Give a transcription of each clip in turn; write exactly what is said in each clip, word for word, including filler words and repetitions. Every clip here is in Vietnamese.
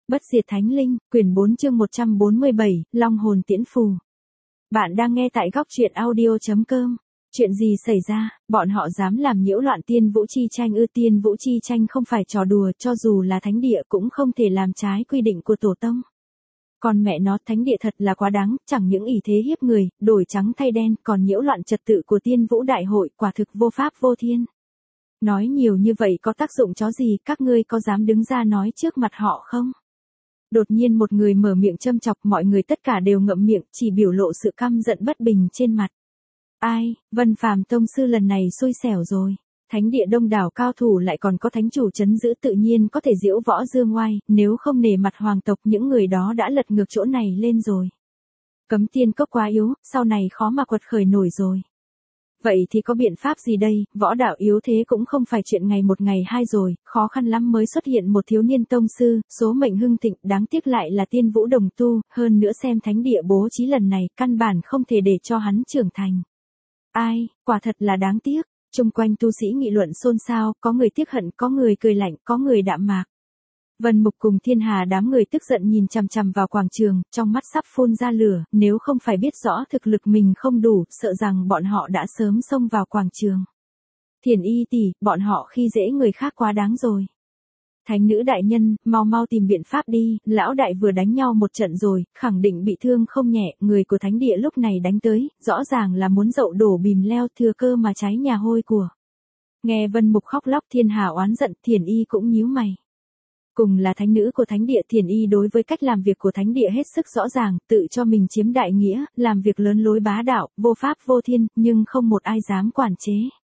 Bất diệt thánh linh, quyển bốn chương một trăm bốn mươi bảy, Long hồn tiễn phù. Bạn đang nghe tại góc truyện audio chấm com. Chuyện gì xảy ra, bọn họ dám làm nhiễu loạn tiên vũ chi tranh ư? Tiên vũ chi tranh không phải trò đùa, cho dù là thánh địa cũng không thể làm trái quy định của tổ tông. Còn mẹ nó, thánh địa thật là quá đáng, chẳng những ỷ thế hiếp người, đổi trắng thay đen, còn nhiễu loạn trật tự của tiên vũ đại hội, quả thực vô pháp vô thiên. Nói nhiều như vậy có tác dụng chó gì, các ngươi có dám đứng ra nói trước mặt họ không? Đột nhiên một người mở miệng châm chọc, mọi người tất cả đều ngậm miệng, chỉ biểu lộ sự căm giận bất bình trên mặt. Ai, Vân Phàm tông sư lần này xui xẻo rồi. Thánh địa đông đảo cao thủ lại còn có thánh chủ trấn giữ, tự nhiên có thể diễu võ dương oai, nếu không nể mặt hoàng tộc những người đó đã lật ngược chỗ này lên rồi. Cấm tiên cốc quá yếu, sau này khó mà quật khởi nổi rồi. Vậy thì có biện pháp gì đây, võ đạo yếu thế cũng không phải chuyện ngày một ngày hai rồi, khó khăn lắm mới xuất hiện một thiếu niên tông sư, số mệnh hưng thịnh, đáng tiếc lại là tiên vũ đồng tu, hơn nữa xem thánh địa bố trí lần này, căn bản không thể để cho hắn trưởng thành. Ai, quả thật là đáng tiếc, chung quanh tu sĩ nghị luận xôn xao, có người tiếc hận, có người cười lạnh, có người đạm mạc. Vân Mục cùng Thiên Hà đám người tức giận nhìn chằm chằm vào quảng trường, trong mắt sắp phun ra lửa, nếu không phải biết rõ thực lực mình không đủ, sợ rằng bọn họ đã sớm xông vào quảng trường. Thiền Y tỷ, bọn họ khi dễ người khác quá đáng rồi. Thánh nữ đại nhân, mau mau tìm biện pháp đi, lão đại vừa đánh nhau một trận rồi, khẳng định bị thương không nhẹ, người của thánh địa lúc này đánh tới, rõ ràng là muốn dậu đổ bìm leo, thừa cơ mà cháy nhà hôi của. Nghe Vân Mục khóc lóc, Thiên Hà oán giận, Thiền Y cũng nhíu mày. Cùng là thánh nữ của thánh địa, Thiền Y đối với cách làm việc của thánh địa hết sức rõ ràng, tự cho mình chiếm đại nghĩa, làm việc lớn lối bá đạo, vô pháp vô thiên, nhưng không một ai dám quản chế.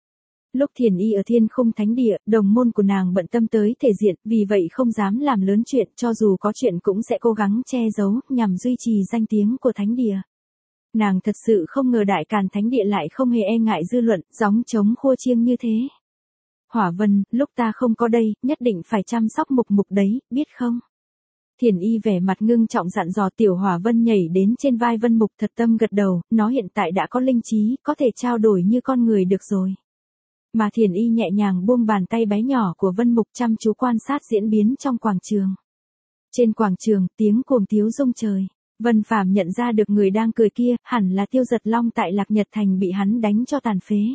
Lúc Thiền Y ở Thiên Khung thánh địa, đồng môn của nàng bận tâm tới thể diện, vì vậy không dám làm lớn chuyện, cho dù có chuyện cũng sẽ cố gắng che giấu, nhằm duy trì danh tiếng của thánh địa. Nàng thật sự không ngờ đại càn thánh địa lại không hề e ngại dư luận, gióng trống khua chiêng như thế. Hỏa Vân, lúc ta không có đây, nhất định phải chăm sóc Mục Mục đấy, biết không? Thiền Y vẻ mặt ngưng trọng dặn dò. Tiểu Hỏa Vân nhảy đến trên vai Vân Mục thật tâm gật đầu, nó hiện tại đã có linh trí, có thể trao đổi như con người được rồi. Mà Thiền Y nhẹ nhàng buông bàn tay bé nhỏ của Vân Mục, chăm chú quan sát diễn biến trong quảng trường. Trên quảng trường, tiếng cuồng tiếu rung trời. Vân Phàm nhận ra được người đang cười kia, hẳn là Tiêu Giật Long tại Lạc Nhật Thành bị hắn đánh cho tàn phế.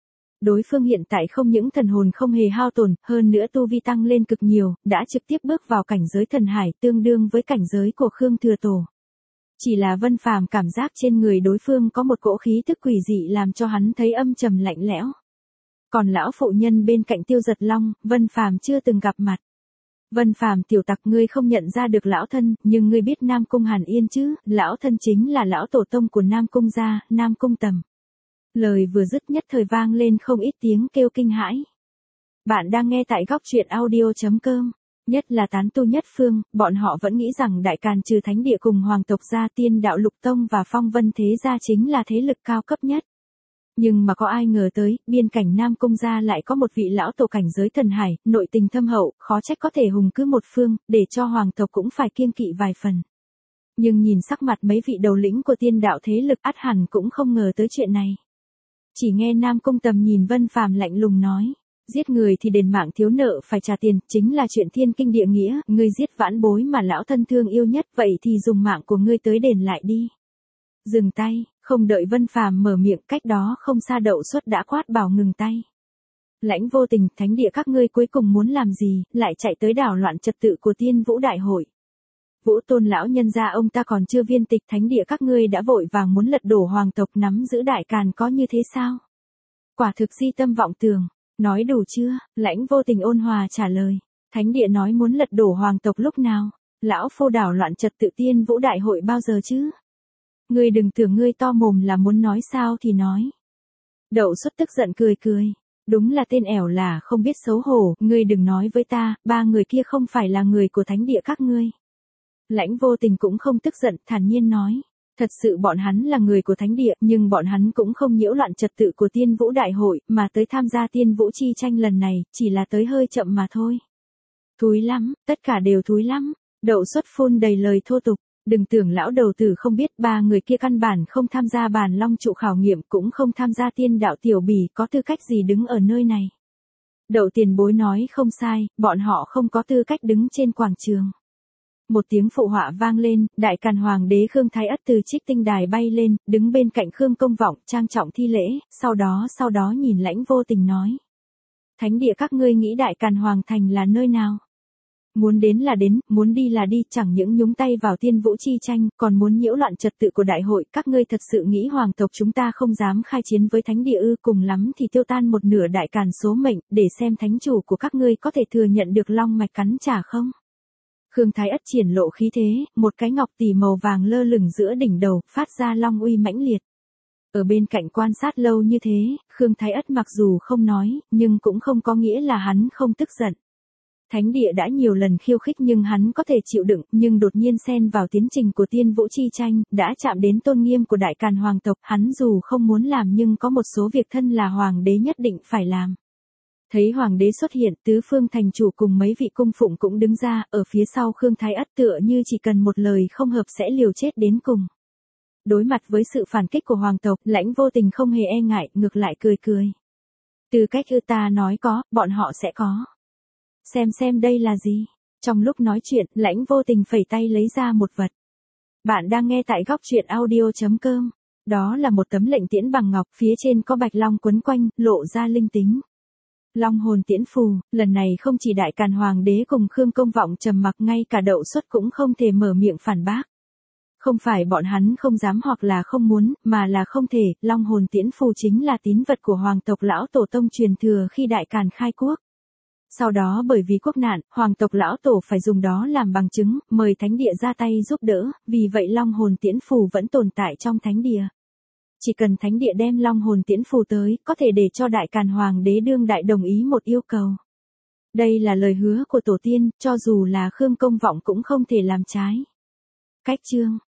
Đối phương hiện tại không những thần hồn không hề hao tổn, hơn nữa tu vi tăng lên cực nhiều, đã trực tiếp bước vào cảnh giới thần hải, tương đương với cảnh giới của Khương Thừa Tổ. Chỉ là Vân Phàm cảm giác trên người đối phương có một cỗ khí tức quỷ dị làm cho hắn thấy âm trầm lạnh lẽo. Còn lão phụ nhân bên cạnh Tiêu Giật Long, Vân Phàm chưa từng gặp mặt. Vân Phàm tiểu tặc, ngươi không nhận ra được lão thân, nhưng ngươi biết Nam Cung Hàn Yên chứ, lão thân chính là lão tổ tông của Nam Cung gia, Nam Cung Tầm. Lời vừa dứt nhất thời vang lên không ít tiếng kêu kinh hãi. Bạn đang nghe tại góc truyện audio chấm com. Nhất là tán tu nhất phương, bọn họ vẫn nghĩ rằng đại càn trừ thánh địa cùng hoàng tộc gia, Tiên Đạo Lục Tông và Phong Vân Thế gia chính là thế lực cao cấp nhất. Nhưng mà có ai ngờ tới, biên cảnh Nam Cung gia lại có một vị lão tổ cảnh giới thần hải, nội tình thâm hậu, khó trách có thể hùng cứ một phương, để cho hoàng tộc cũng phải kiêng kỵ vài phần. Nhưng nhìn sắc mặt mấy vị đầu lĩnh của tiên đạo thế lực, ắt hẳn cũng không ngờ tới chuyện này. Chỉ nghe Nam Cung Tầm nhìn Vân Phàm lạnh lùng nói, giết người thì đền mạng, thiếu nợ phải trả tiền, chính là chuyện thiên kinh địa nghĩa, ngươi giết vãn bối mà lão thân thương yêu nhất, vậy thì dùng mạng của ngươi tới đền lại đi. Dừng tay, không đợi Vân Phàm mở miệng, cách đó không xa Đậu Xuất đã quát bảo ngừng tay. Lãnh Vô Tình, thánh địa các ngươi cuối cùng muốn làm gì, lại chạy tới đảo loạn trật tự của tiên vũ đại hội. Vũ Tôn lão nhân gia ông ta còn chưa viên tịch, thánh địa các ngươi đã vội vàng muốn lật đổ hoàng tộc nắm giữ đại càn, có như thế sao? Quả thực si tâm vọng tưởng, nói đủ chưa? Lãnh Vô Tình ôn hòa trả lời, thánh địa nói muốn lật đổ hoàng tộc lúc nào? Lão phu đảo loạn trật tự tiên vũ đại hội bao giờ chứ? Ngươi đừng tưởng ngươi to mồm là muốn nói sao thì nói. Đậu Xuất tức giận cười cười, đúng là tên ẻo là không biết xấu hổ, ngươi đừng nói với ta, ba người kia không phải là người của thánh địa các ngươi. Lãnh Vô Tình cũng không tức giận, thản nhiên nói, thật sự bọn hắn là người của thánh địa, nhưng bọn hắn cũng không nhiễu loạn trật tự của tiên vũ đại hội, mà tới tham gia tiên vũ chi tranh lần này, chỉ là tới hơi chậm mà thôi. Thúi lắm, tất cả đều thúi lắm. Đậu Xuất phun đầy lời thô tục, đừng tưởng lão đầu tử không biết, ba người kia căn bản không tham gia bàn long trụ khảo nghiệm, cũng không tham gia tiên đạo tiểu bỉ, có tư cách gì đứng ở nơi này. Đậu tiền bối nói không sai, bọn họ không có tư cách đứng trên quảng trường. Một tiếng phụ họa vang lên, đại càn hoàng đế Khương Thái Ất từ trích tinh đài bay lên, đứng bên cạnh Khương Công Vọng, trang trọng thi lễ, sau đó sau đó nhìn Lãnh Vô Tình nói. Thánh địa các ngươi nghĩ đại càn hoàng thành là nơi nào? Muốn đến là đến, muốn đi là đi, chẳng những nhúng tay vào tiên vũ chi tranh, còn muốn nhiễu loạn trật tự của đại hội, các ngươi thật sự nghĩ hoàng tộc chúng ta không dám khai chiến với thánh địa ư, cùng lắm thì tiêu tan một nửa đại càn số mệnh, để xem thánh chủ của các ngươi có thể thừa nhận được long mạch cắn trả không? Khương Thái Ất triển lộ khí thế, một cái ngọc tỷ màu vàng lơ lửng giữa đỉnh đầu, phát ra long uy mãnh liệt. Ở bên cạnh quan sát lâu như thế, Khương Thái Ất mặc dù không nói, nhưng cũng không có nghĩa là hắn không tức giận. Thánh địa đã nhiều lần khiêu khích nhưng hắn có thể chịu đựng, nhưng đột nhiên xen vào tiến trình của tiên vũ chi tranh, đã chạm đến tôn nghiêm của đại càn hoàng tộc, hắn dù không muốn làm nhưng có một số việc thân là hoàng đế nhất định phải làm. Thấy hoàng đế xuất hiện, tứ phương thành chủ cùng mấy vị cung phụng cũng đứng ra, ở phía sau Khương Thái Ất tựa như chỉ cần một lời không hợp sẽ liều chết đến cùng. Đối mặt với sự phản kích của hoàng tộc, Lãnh Vô Tình không hề e ngại, ngược lại cười cười. Từ cách ư ta nói có, bọn họ sẽ có. Xem xem đây là gì. Trong lúc nói chuyện, Lãnh Vô Tình phẩy tay lấy ra một vật. Bạn đang nghe tại góc truyện audio chấm com. Đó là một tấm lệnh tiễn bằng ngọc, phía trên có bạch long quấn quanh, lộ ra linh tính. Long hồn tiễn phù, lần này không chỉ đại càn hoàng đế cùng Khương Công Vọng trầm mặc, ngay cả Đậu Xuất cũng không thể mở miệng phản bác. Không phải bọn hắn không dám hoặc là không muốn, mà là không thể, long hồn tiễn phù chính là tín vật của hoàng tộc lão tổ tông truyền thừa khi đại càn khai quốc. Sau đó bởi vì quốc nạn, hoàng tộc lão tổ phải dùng đó làm bằng chứng, mời thánh địa ra tay giúp đỡ, vì vậy long hồn tiễn phù vẫn tồn tại trong thánh địa. Chỉ cần thánh địa đem long hồn tiễn phù tới, có thể để cho đại càn hoàng đế đương đại đồng ý một yêu cầu. Đây là lời hứa của tổ tiên, cho dù là Khương Công Vọng cũng không thể làm trái. Cách chương